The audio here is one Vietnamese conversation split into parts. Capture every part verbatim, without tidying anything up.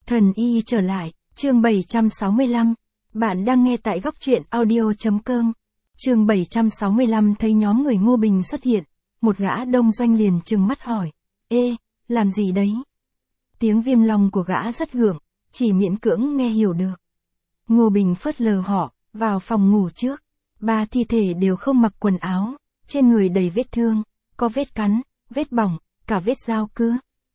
Thần y trở lại, chương bảy trăm sáu mươi lăm. Bạn đang nghe tại góc truyện audio.com. Chương bảy trăm sáu mươi lăm thấy nhóm người Ngô Bình xuất hiện, một gã đông doanh liền trừng mắt hỏi, ê, làm gì đấy? Tiếng viêm long của gã rất gượng, chỉ miễn cưỡng nghe hiểu được. Ngô Bình phớt lờ họ, vào phòng ngủ trước. Ba thi thể đều không mặc quần áo, trên người đầy vết thương, có vết cắn, vết bỏng, cả vết dao cưa.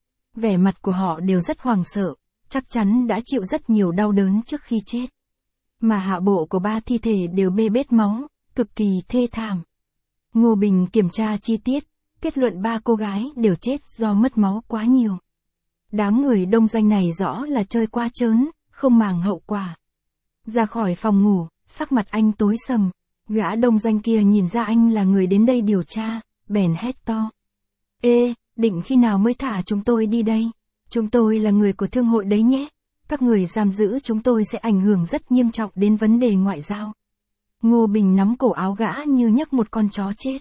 Vẻ mặt của họ đều rất hoảng sợ, chắc chắn đã chịu rất nhiều đau đớn trước khi chết. Mà hạ bộ của ba thi thể đều bê bết máu, cực kỳ thê thảm. Ngô Bình kiểm tra chi tiết, kết luận ba cô gái đều chết do mất máu quá nhiều. Đám người đông doanh này rõ là chơi quá trớn, không màng hậu quả. Ra khỏi phòng ngủ, sắc mặt anh tối sầm. Gã đông doanh kia nhìn ra anh là người đến đây điều tra, bèn hét to. Ê, định khi nào mới thả chúng tôi đi đây? Chúng tôi là người của thương hội đấy nhé. Các người giam giữ chúng tôi sẽ ảnh hưởng rất nghiêm trọng đến vấn đề ngoại giao. Ngô Bình nắm cổ áo gã như nhấc một con chó chết.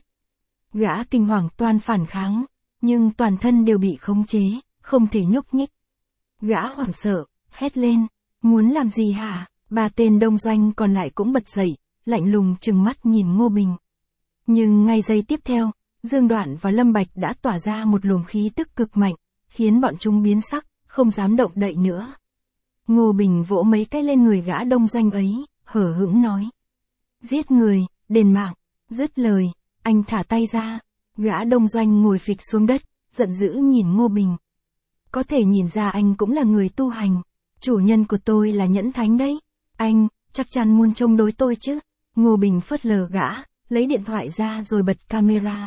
Gã kinh hoàng toan phản kháng, nhưng toàn thân đều bị khống chế, không thể nhúc nhích. Gã hoảng sợ, hét lên, muốn làm gì hả? Ba tên đông doanh còn lại cũng bật dậy, lạnh lùng trừng mắt nhìn Ngô Bình. Nhưng ngay giây tiếp theo, Dương Đoạn và Lâm Bạch đã tỏa ra một luồng khí tức cực mạnh, khiến bọn chúng biến sắc, không dám động đậy nữa. Ngô Bình vỗ mấy cái lên người gã đông doanh ấy, hở hững nói. Giết người, đền mạng, dứt lời, anh thả tay ra. Gã đông doanh ngồi phịch xuống đất, giận dữ nhìn Ngô Bình. Có thể nhìn ra anh cũng là người tu hành. Chủ nhân của tôi là Nhẫn Thánh đấy. Anh, chắc chắn muốn chống đối tôi chứ. Ngô Bình phớt lờ gã, lấy điện thoại ra rồi bật camera.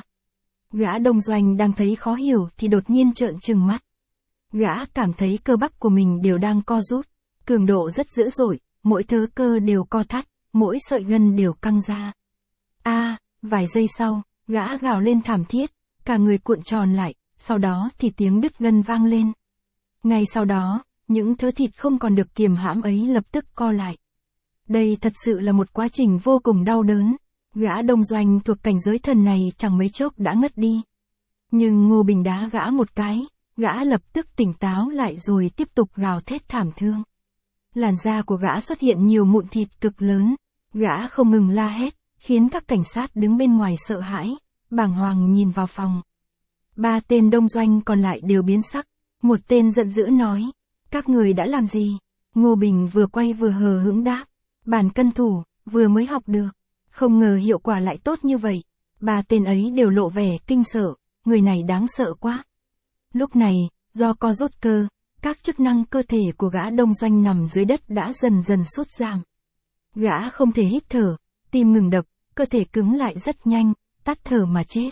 Gã đông doanh đang thấy khó hiểu thì đột nhiên trợn trừng mắt. Gã cảm thấy cơ bắp của mình đều đang co rút, cường độ rất dữ dội, mỗi thớ cơ đều co thắt, mỗi sợi gân đều căng ra. A, à, vài giây sau, gã gào lên thảm thiết, cả người cuộn tròn lại, sau đó thì tiếng đứt gân vang lên. Ngay sau đó, những thớ thịt không còn được kiềm hãm ấy lập tức co lại. Đây thật sự là một quá trình vô cùng đau đớn. Gã đông doanh thuộc cảnh giới thần này chẳng mấy chốc đã ngất đi. Nhưng Ngô Bình đá gã một cái, gã lập tức tỉnh táo lại rồi tiếp tục gào thét thảm thương. Làn da của gã xuất hiện nhiều mụn thịt cực lớn, gã không ngừng la hét, khiến các cảnh sát đứng bên ngoài sợ hãi, bàng hoàng nhìn vào phòng. Ba tên đông doanh còn lại đều biến sắc, một tên giận dữ nói, các người đã làm gì? Ngô Bình vừa quay vừa hờ hững đáp, bản cân thủ, vừa mới học được. Không ngờ hiệu quả lại tốt như vậy. Ba tên ấy đều lộ vẻ kinh sợ, người này đáng sợ quá. Lúc này, do co rút cơ, các chức năng cơ thể của gã đông doanh nằm dưới đất đã dần dần sút giảm. Gã không thể hít thở, tim ngừng đập, cơ thể cứng lại rất nhanh, tắt thở mà chết.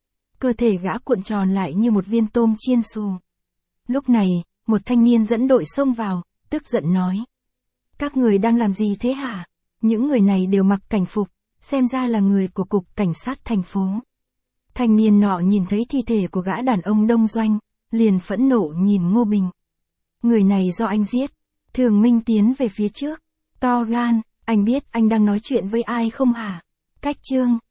Cơ thể gã cuộn tròn lại như một viên tôm chiên xù. Lúc này, một thanh niên dẫn đội xông vào, tức giận nói. Các người đang làm gì thế hả? Những người này đều mặc cảnh phục, xem ra là người của cục cảnh sát thành phố. Thanh niên nọ nhìn thấy thi thể của gã đàn ông đông doanh, liền phẫn nộ nhìn Ngô Bình. Người này do anh giết. Thường Minh tiến về phía trước. To gan, anh biết anh đang nói chuyện với ai không hả? Cách chương.